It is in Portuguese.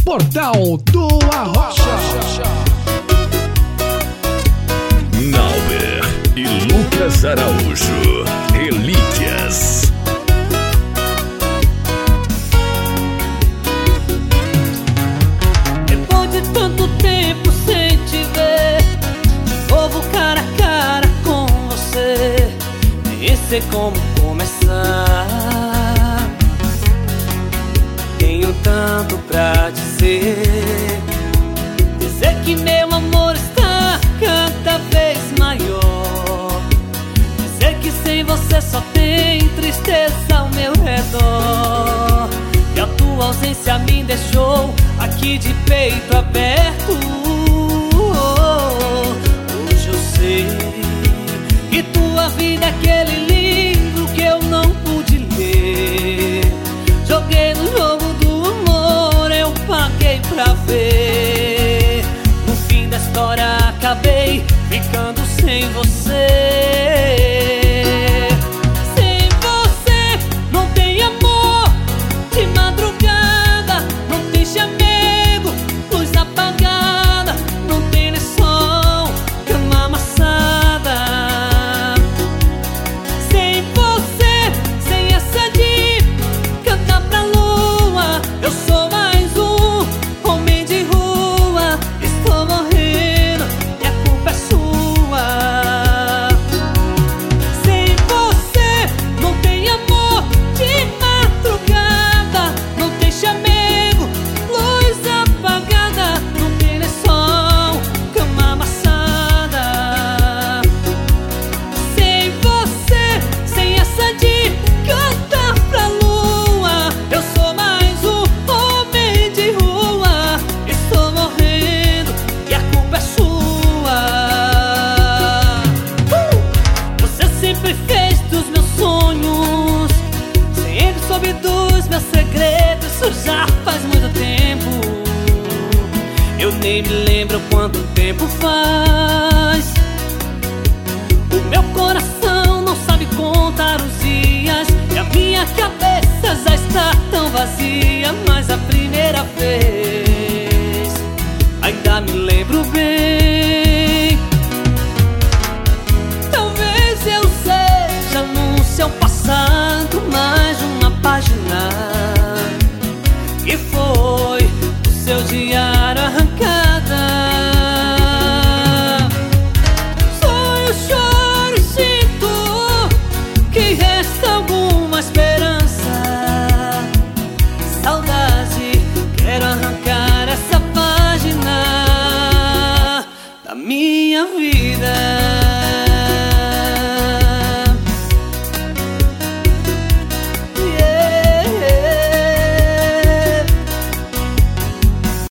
Portal do Arrocha. Nauber e Lucas Araújo, Relíquias. Depois de tanto tempo sem te ver, de novo cara a cara com você, nem sei como começar. Tenho tanto pra dizer, dizer que meu amor está cada vez maior, dizer que sem você só tem tristeza ao meu redor, que a tua ausência me deixou aqui de peito aberto. Hoje eu sei que tua vida é aquele livro que eu não pude ler. Joguei no jogo do amor, eu paguei pra ver. No fim da história acabei ficando sem você. Sem você não tem amor de madrugada, não tem chamego, luz apagada, não tem nem sol, cama amassada. Sem você, sem essa de cantar pra lua, eu sou mais um homem de rua. Estou morrendo e a culpa é sua. Sem você não tem amor de madrugada, não tem chamego, luz apagada, não tem nem sol, cama amassada. Sem você, sem essa de cantar pra lua, eu sou mais um homem de rua. Estou morrendo e a culpa é sua. Você sempre fez dos meus sonhos, sempre soube dos meus segredos. Isso já faz muito tempo, eu nem me lembro quanto tempo faz. O meu coração não sabe contar os dias e a minha cabeça já está tão vazia. Mas a primeira vez ainda me lembro bem. Talvez eu seja no seu passado mais uma página que foi do seu diário arrancada. Sonho, choro e sinto que resta alguma esperança. Saudade, quero arrancar essa página da minha vida.